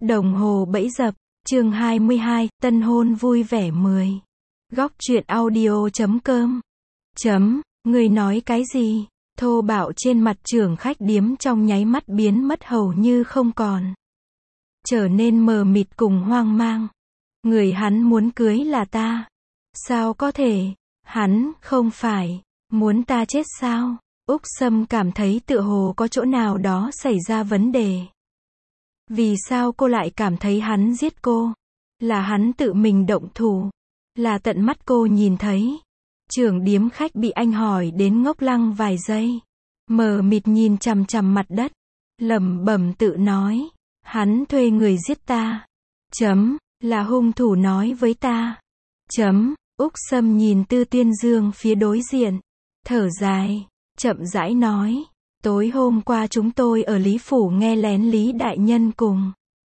Đồng hồ bẫy dập, chương 22, tân hôn vui vẻ 10. Góc truyện audio.com. Người nói cái gì? Thô bạo trên mặt trưởng khách điếm trong nháy mắt biến mất hầu như không còn. Trở nên mờ mịt cùng hoang mang. Người hắn muốn cưới là ta. Sao có thể? Hắn, không phải, muốn ta chết sao? Úc Sâm cảm thấy tựa hồ có chỗ nào đó xảy ra vấn đề. Vì sao cô lại cảm thấy hắn giết cô? Là hắn tự mình động thủ? Là tận mắt cô nhìn thấy? Trưởng điếm khách bị anh hỏi đến ngốc lăng vài giây. Mờ mịt nhìn chằm chằm mặt đất. Lẩm bẩm tự nói. Hắn thuê người giết ta. Là hung thủ nói với ta. Úc Sâm nhìn Tư Tuyên Dương phía đối diện. Thở dài. Chậm rãi nói. Tối hôm qua chúng tôi ở Lý Phủ nghe lén Lý Đại Nhân cùng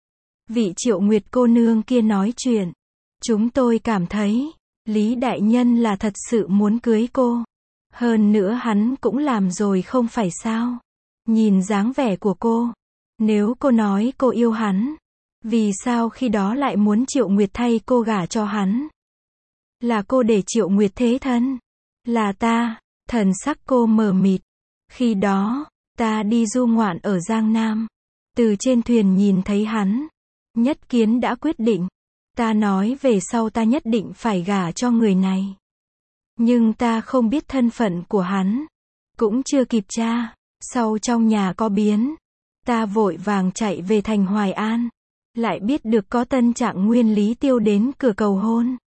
vị Triệu Nguyệt cô nương kia nói chuyện. Chúng tôi cảm thấy, Lý Đại Nhân là thật sự muốn cưới cô. Hơn nữa hắn cũng làm rồi không phải sao. Nhìn dáng vẻ của cô, nếu cô nói cô yêu hắn, vì sao khi đó lại muốn Triệu Nguyệt thay cô gả cho hắn? Là cô để Triệu Nguyệt thế thân? Là ta? Thần sắc cô mờ mịt. Khi đó, ta đi du ngoạn ở Giang Nam. Từ trên thuyền nhìn thấy hắn. Nhất kiến đã quyết định. Ta nói về sau ta nhất định phải gả cho người này. Nhưng ta không biết thân phận của hắn. Cũng chưa kịp tra. Sau trong nhà có biến. Ta vội vàng chạy về thành Hoài An. Lại biết được có tân trạng nguyên Lý Tiêu đến cửa cầu hôn.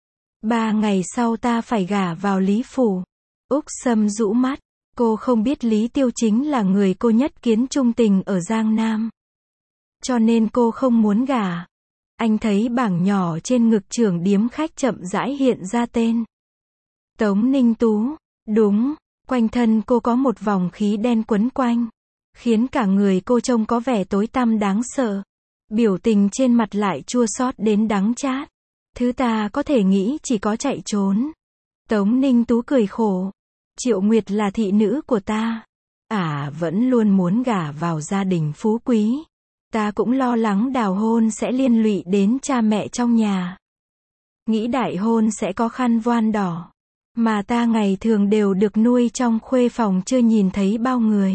3 ngày sau ta phải gả vào Lý Phủ. Úc Sâm rũ mắt. Cô không biết Lý Tiêu chính là người cô nhất kiến trung tình ở Giang Nam. Cho nên cô không muốn gả. Anh thấy bảng nhỏ trên ngực trưởng điếm khách chậm rãi hiện ra tên. Tống Ninh Tú. Đúng, quanh thân cô có một vòng khí đen quấn quanh. Khiến cả người cô trông có vẻ tối tăm đáng sợ. Biểu tình trên mặt lại chua xót đến đắng chát. Thứ ta có thể nghĩ chỉ có chạy trốn. Tống Ninh Tú cười khổ. Triệu Nguyệt là thị nữ của ta. Vẫn luôn muốn gả vào gia đình phú quý. Ta cũng lo lắng đào hôn sẽ liên lụy đến cha mẹ trong nhà. Nghĩ đại hôn sẽ có khăn voan đỏ. Mà ta ngày thường đều được nuôi trong khuê phòng chưa nhìn thấy bao người.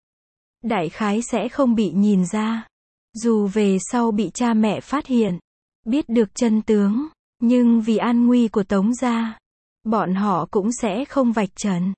Đại khái sẽ không bị nhìn ra. Dù về sau bị cha mẹ phát hiện. Biết được chân tướng. Nhưng vì an nguy của Tống gia. Bọn họ cũng sẽ không vạch trần.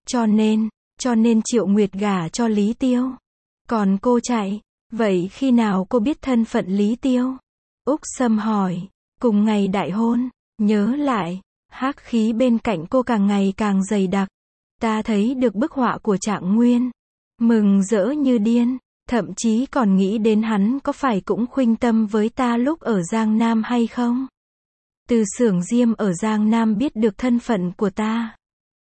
Cho nên Triệu Nguyệt gả cho Lý Tiêu. Còn cô chạy. Vậy khi nào cô biết thân phận Lý Tiêu? Úc Sâm hỏi. Cùng ngày đại hôn. Nhớ lại. Hắc khí bên cạnh cô càng ngày càng dày đặc. Ta thấy được bức họa của Trạng Nguyên. Mừng rỡ như điên. Thậm chí còn nghĩ đến hắn có phải cũng khuynh tâm với ta lúc ở Giang Nam hay không? Từ xưởng diêm ở Giang Nam biết được thân phận của ta.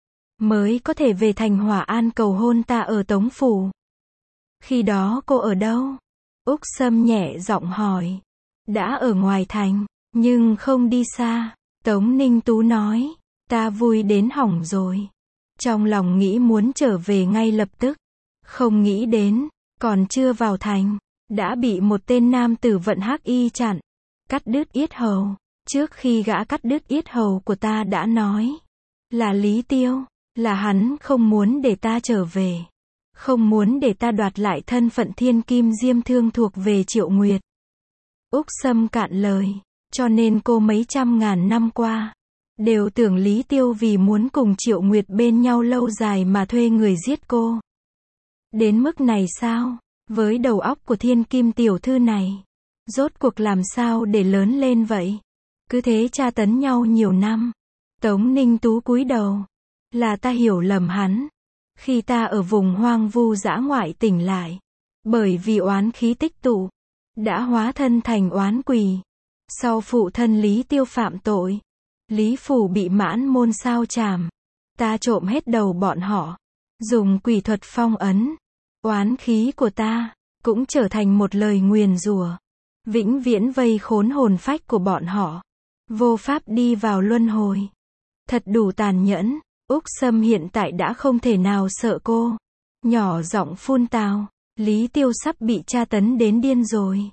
Mới có thể về thành Hòa An cầu hôn ta ở Tống Phủ. Khi đó cô ở đâu? Úc Sâm nhẹ giọng hỏi. Đã ở ngoài thành, nhưng không đi xa. Tống Ninh Tú nói. Ta vui đến hỏng rồi. Trong lòng nghĩ muốn trở về ngay lập tức. Không nghĩ đến, còn chưa vào thành, đã bị một tên nam tử vận hắc y chặn. Cắt đứt yết hầu. Trước khi gã cắt đứt yết hầu của ta đã nói. Là Lý Tiêu. Là hắn không muốn để ta trở về. Không muốn để ta đoạt lại thân phận thiên kim diêm thương thuộc về Triệu Nguyệt. Úc Sâm cạn lời. Cho nên cô mấy trăm ngàn năm qua. Đều tưởng Lý Tiêu vì muốn cùng Triệu Nguyệt bên nhau lâu dài mà thuê người giết cô. Đến mức này sao? Với đầu óc của thiên kim tiểu thư này. Rốt cuộc làm sao để lớn lên vậy? Cứ thế tra tấn nhau nhiều năm. Tống Ninh Tú cúi đầu. Là ta hiểu lầm hắn. Khi ta ở vùng hoang vu dã ngoại tỉnh lại. Bởi vì oán khí tích tụ. Đã hóa thân thành oán quỷ. Sau phụ thân Lý Tiêu phạm tội. Lý Phủ bị mãn môn sao chảm. Ta trộm hết đầu bọn họ. Dùng quỷ thuật phong ấn. Oán khí của ta. Cũng trở thành một lời nguyền rủa. Vĩnh viễn vây khốn hồn phách của bọn họ. Vô pháp đi vào luân hồi. Thật đủ tàn nhẫn. Úc Sâm hiện tại đã không thể nào sợ cô. Nhỏ giọng phun tào. Lý Tiêu sắp bị tra tấn đến điên rồi.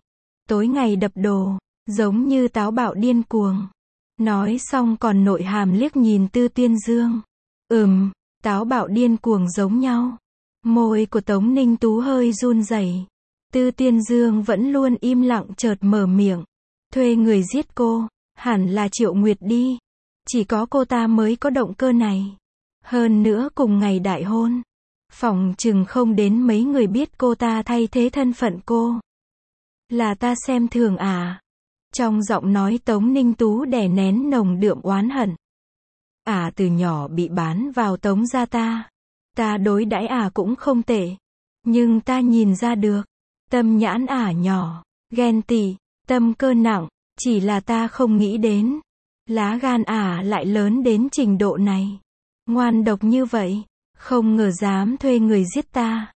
tối ngày đập đồ, giống như táo bạo điên cuồng. Nói xong còn nội hàm liếc nhìn Tư Tiên Dương. Táo bạo điên cuồng giống nhau. Môi của Tống Ninh Tú hơi run rẩy. Tư Tiên Dương vẫn luôn im lặng chợt mở miệng. Thuê người giết cô, hẳn là Triệu Nguyệt đi. Chỉ có cô ta mới có động cơ này. Hơn nữa cùng ngày đại hôn, phỏng chừng không đến mấy người biết cô ta thay thế thân phận cô. Là ta xem thường à? Trong giọng nói Tống Ninh Tú đè nén nồng đượm oán hận. Từ nhỏ bị bán vào Tống gia ta. Ta đối đãi cũng không tệ. Nhưng ta nhìn ra được. Tâm nhãn nhỏ, ghen tị, tâm cơ nặng. Chỉ là ta không nghĩ đến. Lá gan lại lớn đến trình độ này. Ngoan độc như vậy. Không ngờ dám thuê người giết ta.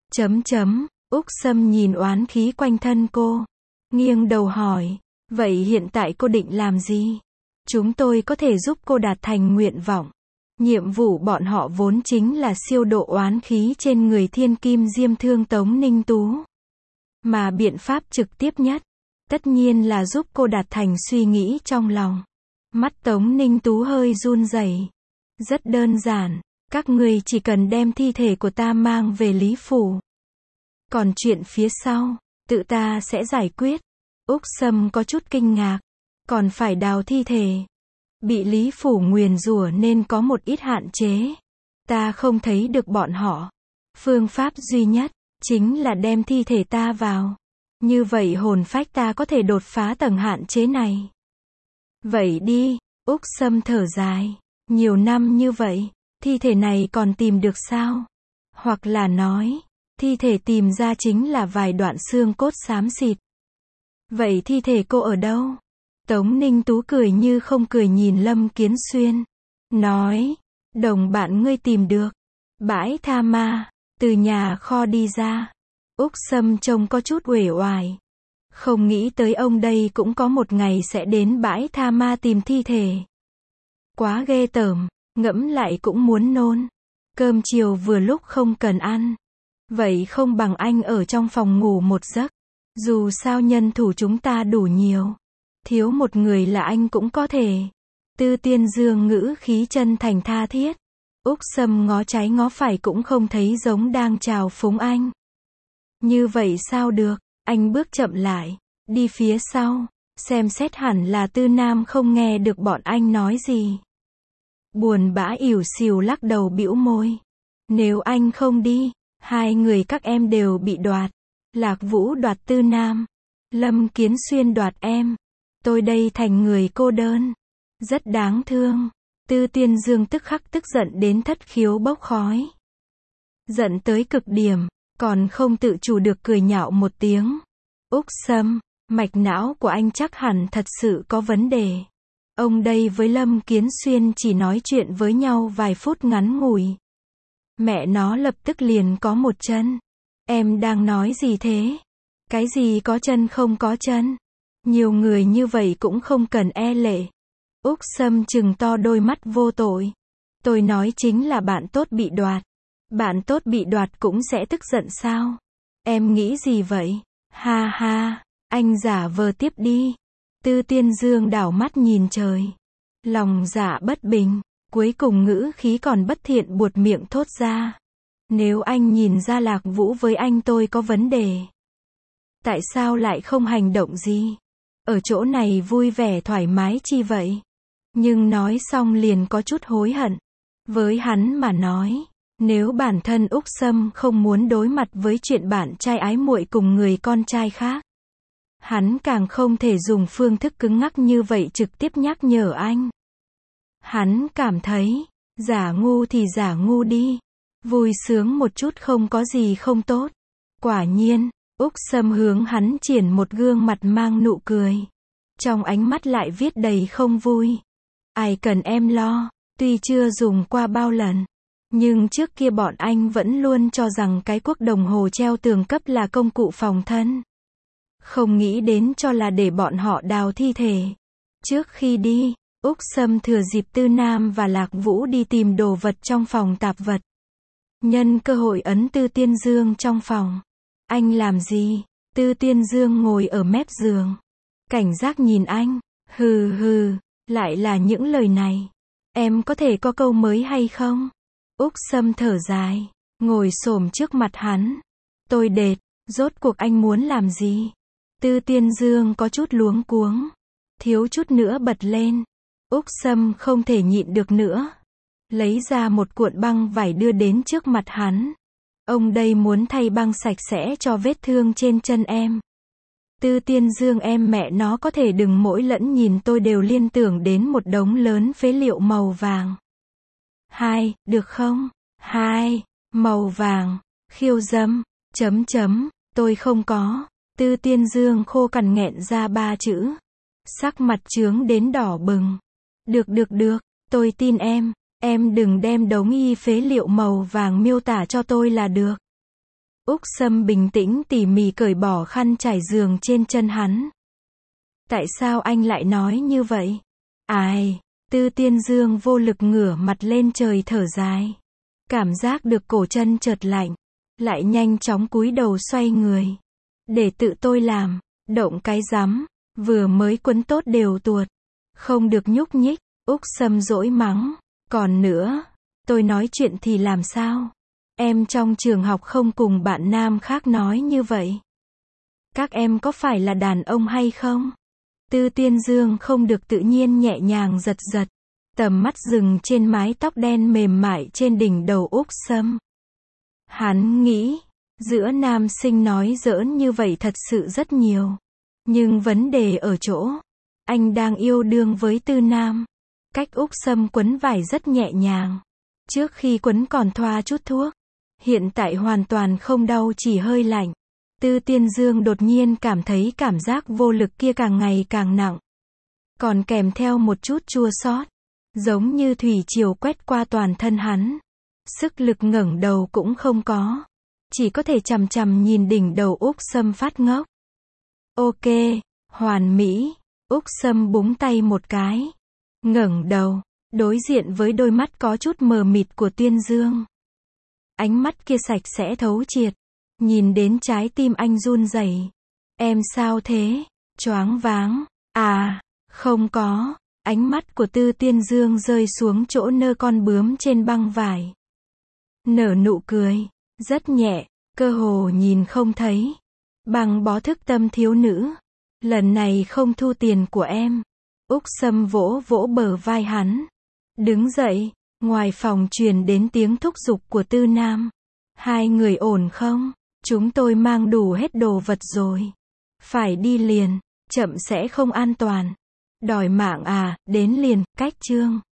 Úc Sâm nhìn oán khí quanh thân cô. Nghiêng đầu hỏi. Vậy hiện tại cô định làm gì? Chúng tôi có thể giúp cô đạt thành nguyện vọng. Nhiệm vụ bọn họ vốn chính là siêu độ oán khí trên người thiên kim diêm thương Tống Ninh Tú. Mà biện pháp trực tiếp nhất, tất nhiên là giúp cô đạt thành suy nghĩ trong lòng. Mắt Tống Ninh Tú hơi run rẩy. Rất đơn giản, các ngươi chỉ cần đem thi thể của ta mang về Lý Phủ. Còn chuyện phía sau, tự ta sẽ giải quyết. Úc Sâm có chút kinh ngạc. Còn phải đào thi thể. Bị Lý Phủ nguyền rủa nên có một ít hạn chế. Ta không thấy được bọn họ. Phương pháp duy nhất, chính là đem thi thể ta vào. Như vậy hồn phách ta có thể đột phá tầng hạn chế này. Vậy đi, Úc Sâm thở dài. Nhiều năm như vậy, thi thể này còn tìm được sao? Hoặc là nói, thi thể tìm ra chính là vài đoạn xương cốt xám xịt. Vậy thi thể cô ở đâu? Tống Ninh Tú cười như không cười nhìn Lâm Kiến Xuyên. Nói, đồng bạn ngươi tìm được. Bãi Tha Ma, từ nhà kho đi ra. Úc Sâm trông có chút uể oải. Không nghĩ tới ông đây cũng có một ngày sẽ đến Bãi Tha Ma tìm thi thể. Quá ghê tởm, ngẫm lại cũng muốn nôn. Cơm chiều vừa lúc không cần ăn. Vậy không bằng anh ở trong phòng ngủ một giấc. Dù sao nhân thủ chúng ta đủ nhiều. Thiếu một người là anh cũng có thể. Tư Tiên Dương ngữ khí chân thành tha thiết. Úc Sâm ngó trái ngó phải cũng không thấy giống đang chào phúng anh. Như vậy sao được, anh bước chậm lại, đi phía sau, xem xét hẳn là Tư Nam không nghe được bọn anh nói gì. Buồn bã ỉu xìu lắc đầu bĩu môi. Nếu anh không đi, hai người các em đều bị đoạt. Lạc Vũ đoạt Tư Nam, Lâm Kiến Xuyên đoạt em. Tôi đây thành người cô đơn. Rất đáng thương. Tư Tiên Dương tức khắc tức giận đến thất khiếu bốc khói. Giận tới cực điểm, còn không tự chủ được cười nhạo một tiếng. Úc Sâm, mạch não của anh chắc hẳn thật sự có vấn đề. Ông đây với Lâm Kiến Xuyên chỉ nói chuyện với nhau vài phút ngắn ngủi. Mẹ nó lập tức liền có một chân. Em đang nói gì thế? Cái gì có chân không có chân? Nhiều người như vậy cũng không cần e lệ. Úc Sâm trừng to đôi mắt vô tội. Tôi nói chính là bạn tốt bị đoạt. Bạn tốt bị đoạt cũng sẽ tức giận sao? Em nghĩ gì vậy? Ha ha, anh giả vờ tiếp đi. Tư Tiên Dương đảo mắt nhìn trời. Lòng dạ bất bình, cuối cùng ngữ khí còn bất thiện buột miệng thốt ra. Nếu anh nhìn ra Lạc Vũ với anh tôi có vấn đề, tại sao lại không hành động gì? Ở chỗ này vui vẻ thoải mái chi vậy? Nhưng nói xong liền có chút hối hận. Với hắn mà nói, nếu bản thân Úc Sâm không muốn đối mặt với chuyện bạn trai ái muội cùng người con trai khác, hắn càng không thể dùng phương thức cứng ngắc như vậy trực tiếp nhắc nhở anh. Hắn cảm thấy, giả ngu thì giả ngu đi. Vui sướng một chút không có gì không tốt. Quả nhiên, Úc Sâm hướng hắn triển một gương mặt mang nụ cười. Trong ánh mắt lại viết đầy không vui. Ai cần em lo, tuy chưa dùng qua bao lần. Nhưng trước kia bọn anh vẫn luôn cho rằng cái cuốc đồng hồ treo tường cấp là công cụ phòng thân. Không nghĩ đến cho là để bọn họ đào thi thể. Trước khi đi, Úc Sâm thừa dịp Tư Nam và Lạc Vũ đi tìm đồ vật trong phòng tạp vật. Nhân cơ hội ấn Tư Tiên Dương trong phòng. Anh làm gì? Tư Tiên Dương ngồi ở mép giường. Cảnh giác nhìn anh. Hừ hừ, lại là những lời này. Em có thể có câu mới hay không? Úc Sâm thở dài, ngồi xổm trước mặt hắn. Tôi đệt, rốt cuộc anh muốn làm gì? Tư Tiên Dương có chút luống cuống, thiếu chút nữa bật lên. Úc Sâm không thể nhịn được nữa, lấy ra một cuộn băng vải đưa đến trước mặt hắn. Ông đây muốn thay băng sạch sẽ cho vết thương trên chân em. Tư Tiên Dương, em mẹ nó có thể đừng mỗi lẫn nhìn tôi đều liên tưởng đến một đống lớn phế liệu màu vàng. Hai, được không? Hai, màu vàng, khiêu dâm, tôi không có. Tư Tiên Dương khô cằn nghẹn ra 3 chữ. Sắc mặt chướng đến đỏ bừng. Được, tôi tin em đừng đem đống y phế liệu màu vàng miêu tả cho tôi là được. Úc Sâm bình tĩnh tỉ mỉ cởi bỏ khăn trải giường trên chân hắn. Tại sao anh lại nói như vậy? Ai? Tư Tiên Dương vô lực ngửa mặt lên trời thở dài. Cảm giác được cổ chân chợt lạnh, lại nhanh chóng cúi đầu xoay người. Để tự tôi làm, động cái rắm, vừa mới quấn tốt đều tuột. Không được nhúc nhích, Úc Sâm dỗi mắng. Còn nữa, tôi nói chuyện thì làm sao? Em trong trường học không cùng bạn nam khác nói như vậy. Các em có phải là đàn ông hay không? Tư Tiên Dương không được tự nhiên nhẹ nhàng giật giật. Tầm mắt dừng trên mái tóc đen mềm mại trên đỉnh đầu Úc Sâm. Hắn nghĩ, giữa nam sinh nói giỡn như vậy thật sự rất nhiều. Nhưng vấn đề ở chỗ, anh đang yêu đương với Tư Nam. Cách Úc Sâm quấn vải rất nhẹ nhàng. Trước khi quấn còn thoa chút thuốc. Hiện tại hoàn toàn không đau, chỉ hơi lạnh. Tư Tiên Dương đột nhiên cảm thấy cảm giác vô lực kia càng ngày càng nặng. Còn kèm theo một chút chua xót, giống như thủy triều quét qua toàn thân hắn. Sức lực ngẩng đầu cũng không có. Chỉ có thể chằm chằm nhìn đỉnh đầu Úc Sâm phát ngốc. Ok, hoàn mỹ. Úc Sâm búng tay một cái. Ngẩng đầu, đối diện với đôi mắt có chút mờ mịt của Tiên Dương. Ánh mắt kia sạch sẽ thấu triệt. Nhìn đến trái tim anh run rẩy. Em sao thế? Choáng váng. À, không có. Ánh mắt của Tư Tiên Dương rơi xuống chỗ nơ con bướm trên băng vải. Nở nụ cười. Rất nhẹ, cơ hồ nhìn không thấy. Băng bó thức tâm thiếu nữ. Lần này không thu tiền của em. Úc Sâm vỗ vỗ bờ vai hắn. Đứng dậy, ngoài phòng truyền đến tiếng thúc giục của Tư Nam. Hai người ổn không? Chúng tôi mang đủ hết đồ vật rồi. Phải đi liền, chậm sẽ không an toàn. Đòi mạng à, đến liền, cách chương.